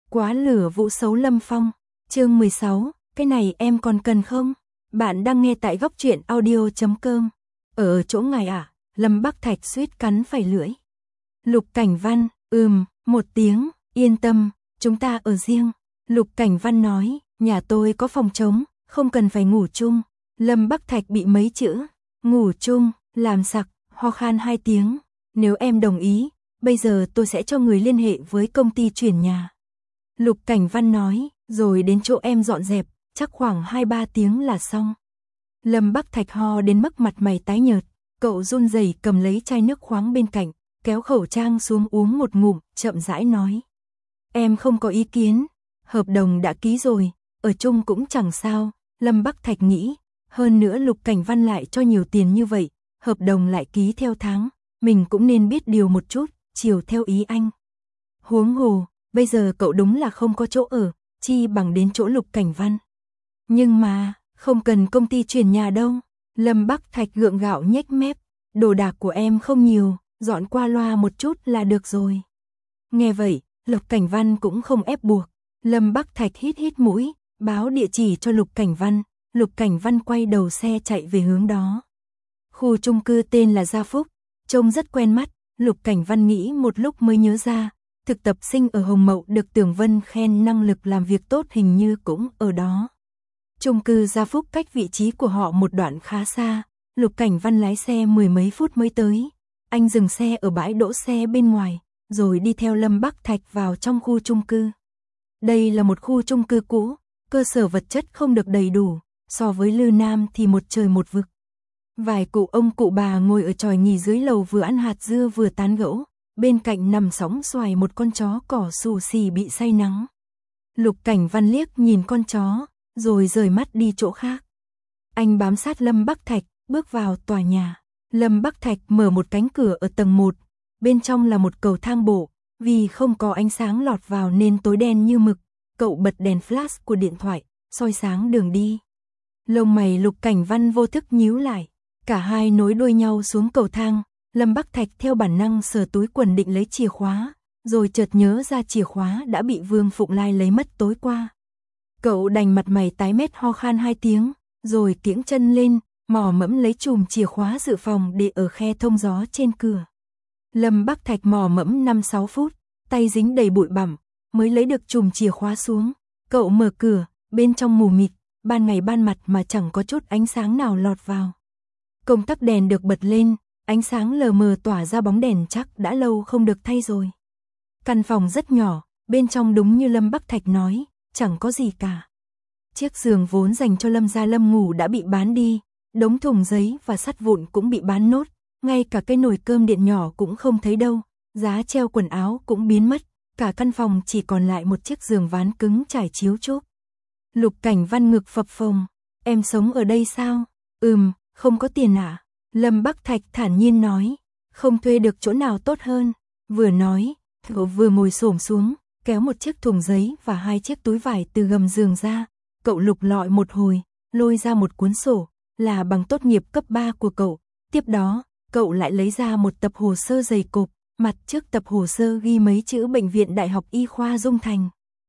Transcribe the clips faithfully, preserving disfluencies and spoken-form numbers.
Quá lửa vũ xấu Lâm Phong, chương mười sáu, cái này em còn cần không? Bạn đang nghe tại góc truyện audio chấm com. Ở chỗ ngài à, Lâm Bắc Thạch suýt cắn phải lưỡi. Lục Cảnh Văn, ừm, một tiếng, yên tâm, chúng ta ở riêng. Lục Cảnh Văn nói, nhà tôi có phòng trống, không cần phải ngủ chung. Lâm Bắc Thạch bị mấy chữ, ngủ chung, làm sặc, ho khan hai tiếng. Nếu em đồng ý, bây giờ tôi sẽ cho người liên hệ với công ty chuyển nhà. Lục Cảnh Văn nói, rồi đến chỗ em dọn dẹp, chắc khoảng hai ba tiếng là xong. Lâm Bắc Thạch ho đến mức mặt mày tái nhợt, cậu run rẩy cầm lấy chai nước khoáng bên cạnh, kéo khẩu trang xuống uống một ngụm, chậm rãi nói. Em không có ý kiến, hợp đồng đã ký rồi, ở chung cũng chẳng sao, Lâm Bắc Thạch nghĩ, hơn nữa Lục Cảnh Văn lại cho nhiều tiền như vậy, hợp đồng lại ký theo tháng, mình cũng nên biết điều một chút, chiều theo ý anh. Huống hồ, bây giờ cậu đúng là không có chỗ ở, chi bằng đến chỗ Lục Cảnh Văn. Nhưng mà, không cần công ty chuyển nhà đâu. Lâm Bắc Thạch gượng gạo nhếch mép, đồ đạc của em không nhiều, dọn qua loa một chút là được rồi. Nghe vậy, Lục Cảnh Văn cũng không ép buộc. Lâm Bắc Thạch hít hít mũi, báo địa chỉ cho Lục Cảnh Văn. Lục Cảnh Văn quay đầu xe chạy về hướng đó. Khu chung cư tên là Gia Phúc, trông rất quen mắt. Lục Cảnh Văn nghĩ một lúc mới nhớ ra, thực tập sinh ở Hồng Mậu được Tưởng Vân khen năng lực làm việc tốt hình như cũng ở đó. Chung cư Gia Phúc cách vị trí của họ một đoạn khá xa, Lục Cảnh Văn lái xe mười mấy phút mới tới. Anh dừng xe ở bãi đỗ xe bên ngoài, rồi đi theo Lâm Bắc Thạch vào trong khu chung cư. Đây là một khu chung cư cũ, cơ sở vật chất không được đầy đủ, so với Lư Nam thì một trời một vực. Vài cụ ông cụ bà ngồi ở chòi nghỉ dưới lầu vừa ăn hạt dưa vừa tán gẫu, bên cạnh nằm sóng xoài một con chó cỏ xù xì bị say nắng. Lục Cảnh Văn liếc nhìn con chó, rồi rời mắt đi chỗ khác. Anh bám sát Lâm Bắc Thạch, bước vào tòa nhà. Lâm Bắc Thạch mở một cánh cửa ở tầng một, bên trong là một cầu thang bộ, vì không có ánh sáng lọt vào nên tối đen như mực. Cậu bật đèn flash của điện thoại, soi sáng đường đi. Lông mày Lục Cảnh Văn vô thức nhíu lại, cả hai nối đuôi nhau xuống cầu thang. Lâm Bắc Thạch theo bản năng sờ túi quần định lấy chìa khóa, rồi chợt nhớ ra chìa khóa đã bị Vương Phụng Lai lấy mất tối qua. Cậu đành mặt mày tái mét ho khan hai tiếng, rồi kiễng chân lên, mò mẫm lấy chùm chìa khóa dự phòng để ở khe thông gió trên cửa. Lâm Bắc Thạch mò mẫm năm sáu phút, tay dính đầy bụi bặm, mới lấy được chùm chìa khóa xuống. Cậu mở cửa, bên trong mù mịt, ban ngày ban mặt mà chẳng có chút ánh sáng nào lọt vào. Công tắc đèn được bật lên, ánh sáng lờ mờ tỏa ra bóng đèn chắc đã lâu không được thay rồi. Căn phòng rất nhỏ, bên trong đúng như Lâm Bắc Thạch nói, chẳng có gì cả. Chiếc giường vốn dành cho Lâm gia Lâm ngủ đã bị bán đi, đống thùng giấy và sắt vụn cũng bị bán nốt, ngay cả cái nồi cơm điện nhỏ cũng không thấy đâu, giá treo quần áo cũng biến mất, cả căn phòng chỉ còn lại một chiếc giường ván cứng trải chiếu chúp. Lục Cảnh Văn ngực phập phồng, em sống ở đây sao? Ừm, không có tiền à? Lâm Bắc Thạch thản nhiên nói, không thuê được chỗ nào tốt hơn. Vừa nói, cậu vừa ngồi xổm xuống, kéo một chiếc thùng giấy và hai chiếc túi vải từ gầm giường ra. Cậu lục lọi một hồi, lôi ra một cuốn sổ, là bằng tốt nghiệp cấp ba của cậu. Tiếp đó, cậu lại lấy ra một tập hồ sơ dày cộp, mặt trước tập hồ sơ ghi mấy chữ Bệnh viện Đại học Y khoa Dung Thành.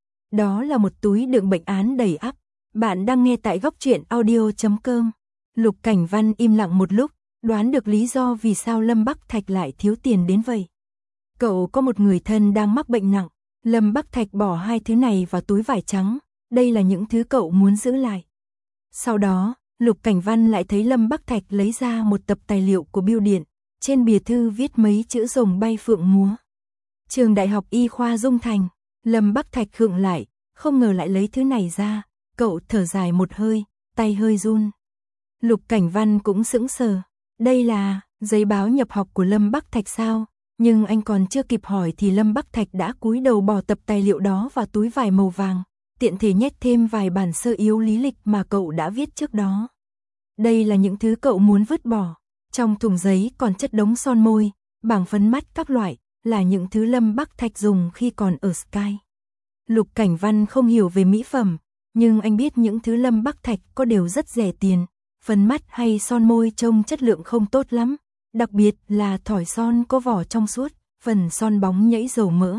Đó là một túi đựng bệnh án đầy ắp. Bạn đang nghe tại góc truyện audio chấm com. Lục Cảnh Văn im lặng một lúc, đoán được lý do vì sao Lâm Bắc Thạch lại thiếu tiền đến vậy. Cậu có một người thân đang mắc bệnh nặng. Lâm Bắc Thạch bỏ hai thứ này vào túi vải trắng, đây là những thứ cậu muốn giữ lại. Sau đó, Lục Cảnh Văn lại thấy Lâm Bắc Thạch lấy ra một tập tài liệu của bưu điện, trên bìa thư viết mấy chữ rồng bay phượng múa. Trường Đại học Y khoa Dung Thành. Lâm Bắc Thạch khựng lại, không ngờ lại lấy thứ này ra, cậu thở dài một hơi, tay hơi run. Lục Cảnh Văn cũng sững sờ, đây là giấy báo nhập học của Lâm Bắc Thạch sao? Nhưng anh còn chưa kịp hỏi thì Lâm Bắc Thạch đã cúi đầu bỏ tập tài liệu đó vào túi vải màu vàng, tiện thể nhét thêm vài bản sơ yếu lý lịch mà cậu đã viết trước đó. Đây là những thứ cậu muốn vứt bỏ. Trong thùng giấy còn chất đống son môi, bảng phấn mắt các loại, là những thứ Lâm Bắc Thạch dùng khi còn ở Sky. Lục Cảnh Văn không hiểu về mỹ phẩm, nhưng anh biết những thứ Lâm Bắc Thạch có đều rất rẻ tiền. Phấn mắt hay son môi trông chất lượng không tốt lắm, đặc biệt là thỏi son có vỏ trong suốt, phần son bóng nhẫy dầu mỡ,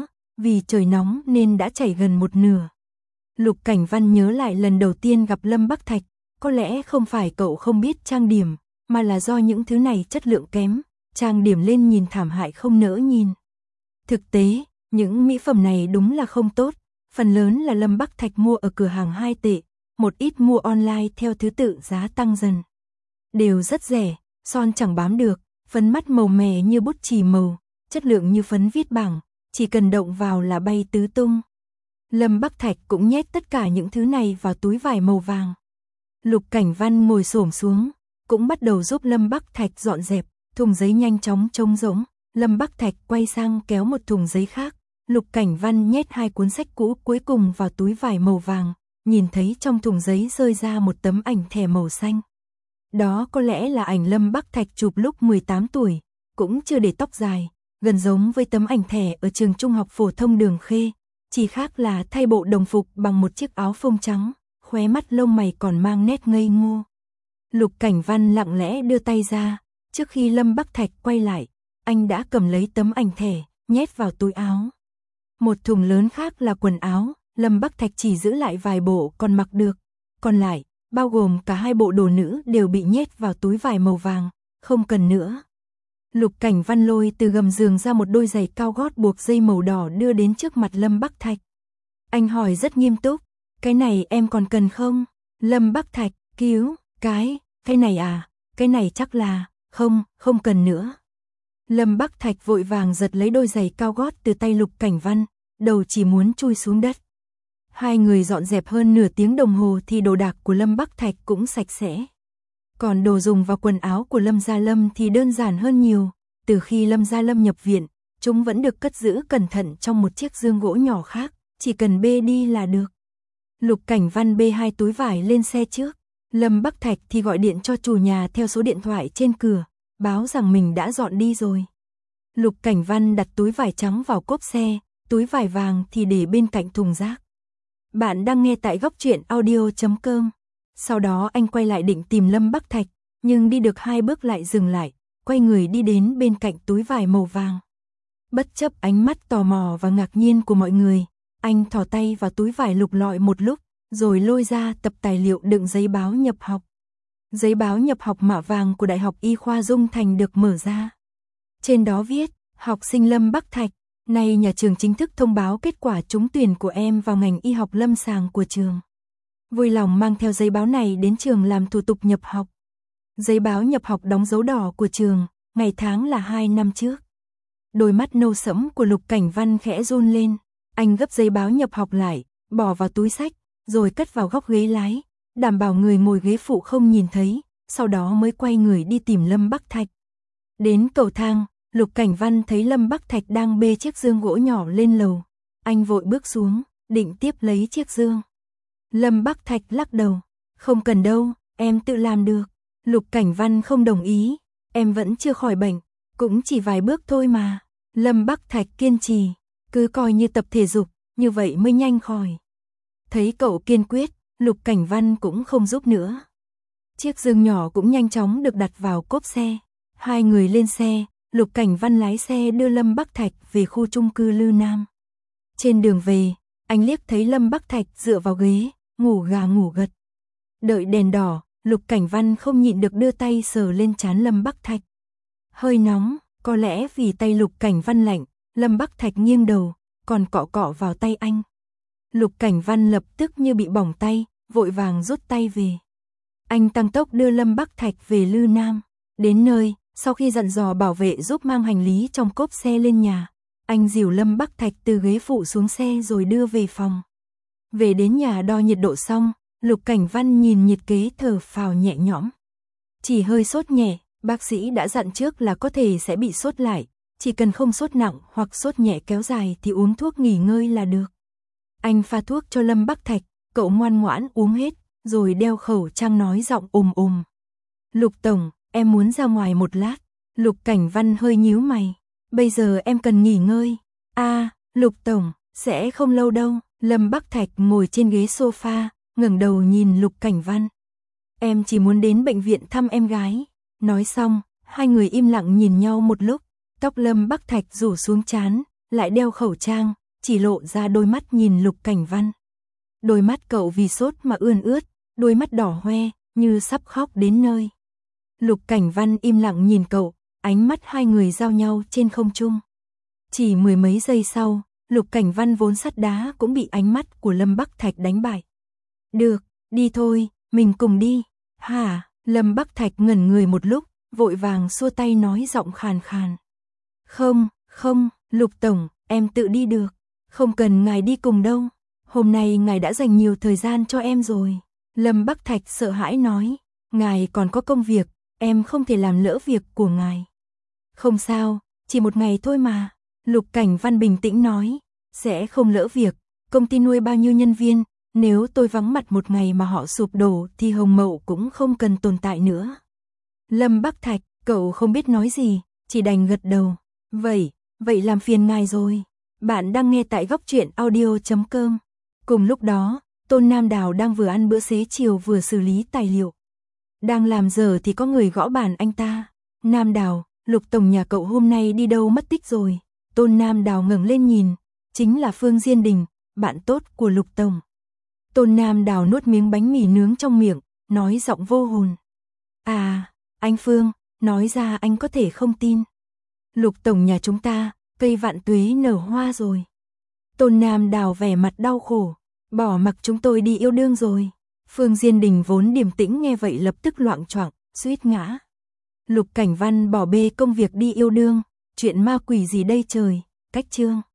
vì trời nóng nên đã chảy gần một nửa. Lục Cảnh Văn nhớ lại lần đầu tiên gặp Lâm Bắc Thạch, có lẽ không phải cậu không biết trang điểm, mà là do những thứ này chất lượng kém, trang điểm lên nhìn thảm hại không nỡ nhìn. Thực tế, những mỹ phẩm này đúng là không tốt, phần lớn là Lâm Bắc Thạch mua ở cửa hàng hai tệ, một ít mua online theo thứ tự giá tăng dần. Đều rất rẻ, son chẳng bám được, phấn mắt màu mè như bút chì màu, chất lượng như phấn viết bảng, chỉ cần động vào là bay tứ tung. Lâm Bắc Thạch cũng nhét tất cả những thứ này vào túi vải màu vàng. Lục Cảnh Văn ngồi xổm xuống, cũng bắt đầu giúp Lâm Bắc Thạch dọn dẹp, thùng giấy nhanh chóng trống rỗng. Lâm Bắc Thạch quay sang kéo một thùng giấy khác, Lục Cảnh Văn nhét hai cuốn sách cũ cuối cùng vào túi vải màu vàng, nhìn thấy trong thùng giấy rơi ra một tấm ảnh thẻ màu xanh. Đó có lẽ là ảnh Lâm Bắc Thạch chụp lúc mười tám tuổi, cũng chưa để tóc dài, gần giống với tấm ảnh thẻ ở trường trung học phổ thông Đường Khê, chỉ khác là thay bộ đồng phục bằng một chiếc áo phông trắng, khóe mắt lông mày còn mang nét ngây ngô. Lục Cảnh Văn lặng lẽ đưa tay ra, trước khi Lâm Bắc Thạch quay lại, anh đã cầm lấy tấm ảnh thẻ, nhét vào túi áo. Một thùng lớn khác là quần áo, Lâm Bắc Thạch chỉ giữ lại vài bộ còn mặc được, còn lại, bao gồm cả hai bộ đồ nữ đều bị nhét vào túi vải màu vàng, không cần nữa. Lục Cảnh Văn lôi từ gầm giường ra một đôi giày cao gót buộc dây màu đỏ đưa đến trước mặt Lâm Bắc Thạch. Anh hỏi rất nghiêm túc, cái này em còn cần không? Lâm Bắc Thạch, cứu, cái, cái này à, cái này chắc là, không, không cần nữa. Lâm Bắc Thạch vội vàng giật lấy đôi giày cao gót từ tay Lục Cảnh Văn, đầu chỉ muốn chui xuống đất. Hai người dọn dẹp hơn nửa tiếng đồng hồ thì đồ đạc của Lâm Bắc Thạch cũng sạch sẽ. Còn đồ dùng và quần áo của Lâm Gia Lâm thì đơn giản hơn nhiều, từ khi Lâm Gia Lâm nhập viện, chúng vẫn được cất giữ cẩn thận trong một chiếc dương gỗ nhỏ khác, chỉ cần bê đi là được. Lục Cảnh Văn bê hai túi vải lên xe trước, Lâm Bắc Thạch thì gọi điện cho chủ nhà theo số điện thoại trên cửa, báo rằng mình đã dọn đi rồi. Lục Cảnh Văn đặt túi vải trắng vào cốp xe, túi vải vàng thì để bên cạnh thùng rác. Bạn đang nghe tại góc truyện audio chấm com. Sau đó anh quay lại định tìm Lâm Bắc Thạch, nhưng đi được hai bước lại dừng lại, quay người đi đến bên cạnh túi vải màu vàng. Bất chấp ánh mắt tò mò và ngạc nhiên của mọi người, anh thò tay vào túi vải lục lọi một lúc, rồi lôi ra tập tài liệu đựng giấy báo nhập học. Giấy báo nhập học mạ vàng của Đại học Y khoa Dung Thành được mở ra. Trên đó viết, học sinh Lâm Bắc Thạch, nay nhà trường chính thức thông báo kết quả trúng tuyển của em vào ngành y học lâm sàng của trường. Vui lòng mang theo giấy báo này đến trường làm thủ tục nhập học. Giấy báo nhập học đóng dấu đỏ của trường, ngày tháng là hai năm trước. Đôi mắt nâu sẫm của Lục Cảnh Văn khẽ run lên, anh gấp giấy báo nhập học lại, bỏ vào túi sách, rồi cất vào góc ghế lái, đảm bảo người ngồi ghế phụ không nhìn thấy, sau đó mới quay người đi tìm Lâm Bắc Thạch. Đến cầu thang, Lục Cảnh Văn thấy Lâm Bắc Thạch đang bê chiếc dương gỗ nhỏ lên lầu. Anh vội bước xuống, định tiếp lấy chiếc dương. Lâm Bắc Thạch lắc đầu, không cần đâu, em tự làm được. Lục Cảnh Văn không đồng ý, em vẫn chưa khỏi bệnh, cũng chỉ vài bước thôi mà. Lâm Bắc Thạch kiên trì, cứ coi như tập thể dục, như vậy mới nhanh khỏi. Thấy cậu kiên quyết, Lục Cảnh Văn cũng không giúp nữa. Chiếc dương nhỏ cũng nhanh chóng được đặt vào cốp xe. Hai người lên xe, Lục Cảnh Văn lái xe đưa Lâm Bắc Thạch về khu chung cư Lư Nam. Trên đường về, anh liếc thấy Lâm Bắc Thạch dựa vào ghế, ngủ gà ngủ gật. Đợi đèn đỏ, Lục Cảnh Văn không nhịn được đưa tay sờ lên trán Lâm Bắc Thạch. Hơi nóng, có lẽ vì tay Lục Cảnh Văn lạnh, Lâm Bắc Thạch nghiêng đầu, còn cọ cọ vào tay anh. Lục Cảnh Văn lập tức như bị bỏng tay, vội vàng rút tay về. Anh tăng tốc đưa Lâm Bắc Thạch về Lư Nam. Đến nơi, sau khi dặn dò bảo vệ giúp mang hành lý trong cốp xe lên nhà, anh dìu Lâm Bắc Thạch từ ghế phụ xuống xe rồi đưa về phòng. Về đến nhà đo nhiệt độ xong, Lục Cảnh Văn nhìn nhiệt kế thở phào nhẹ nhõm. Chỉ hơi sốt nhẹ, bác sĩ đã dặn trước là có thể sẽ bị sốt lại, chỉ cần không sốt nặng hoặc sốt nhẹ kéo dài thì uống thuốc nghỉ ngơi là được. Anh pha thuốc cho Lâm Bắc Thạch, cậu ngoan ngoãn uống hết, rồi đeo khẩu trang nói giọng ồm ồm. Lục Tổng, em muốn ra ngoài một lát. Lục Cảnh Văn hơi nhíu mày. Bây giờ em cần nghỉ ngơi. À, Lục Tổng, sẽ không lâu đâu. Lâm Bắc Thạch ngồi trên ghế sofa, ngẩng đầu nhìn Lục Cảnh Văn. Em chỉ muốn đến bệnh viện thăm em gái. Nói xong, hai người im lặng nhìn nhau một lúc. Tóc Lâm Bắc Thạch rủ xuống trán, lại đeo khẩu trang, chỉ lộ ra đôi mắt nhìn Lục Cảnh Văn. Đôi mắt cậu vì sốt mà ươn ướt, đôi mắt đỏ hoe, như sắp khóc đến nơi. Lục Cảnh Văn im lặng nhìn cậu, ánh mắt hai người giao nhau trên không trung. Chỉ mười mấy giây sau, Lục Cảnh Văn vốn sắt đá cũng bị ánh mắt của Lâm Bắc Thạch đánh bại. Được, đi thôi, mình cùng đi. Hả? Lâm Bắc Thạch ngẩn người một lúc, vội vàng xua tay nói giọng khàn khàn. Không, không, Lục Tổng, em tự đi được. Không cần ngài đi cùng đâu. Hôm nay ngài đã dành nhiều thời gian cho em rồi. Lâm Bắc Thạch sợ hãi nói. Ngài còn có công việc, em không thể làm lỡ việc của ngài. Không sao, chỉ một ngày thôi mà. Lục Cảnh Văn bình tĩnh nói. Sẽ không lỡ việc, công ty nuôi bao nhiêu nhân viên, nếu tôi vắng mặt một ngày mà họ sụp đổ thì Hồng Mậu cũng không cần tồn tại nữa. Lâm Bắc Thạch, cậu không biết nói gì, chỉ đành gật đầu. Vậy, vậy làm phiền ngài rồi. Bạn đang nghe tại góc truyện audio chấm com. Cùng lúc đó, Tôn Nam Đào đang vừa ăn bữa xế chiều vừa xử lý tài liệu. Đang làm giờ thì có người gõ bàn anh ta. Nam Đào, Lục Tổng nhà cậu hôm nay đi đâu mất tích rồi. Tôn Nam Đào ngẩng lên nhìn, chính là Phương Diên Đình, bạn tốt của Lục Tổng. Tôn Nam Đào nuốt miếng bánh mì nướng trong miệng, nói giọng vô hồn. À, anh Phương, nói ra anh có thể không tin. Lục Tổng nhà chúng ta, cây vạn tuế nở hoa rồi. Tôn Nam Đào vẻ mặt đau khổ, bỏ mặc chúng tôi đi yêu đương rồi. Phương Diên Đình vốn điềm tĩnh nghe vậy lập tức loạng choạng, suýt ngã. Lục Cảnh Văn bỏ bê công việc đi yêu đương, chuyện ma quỷ gì đây trời, cách chương.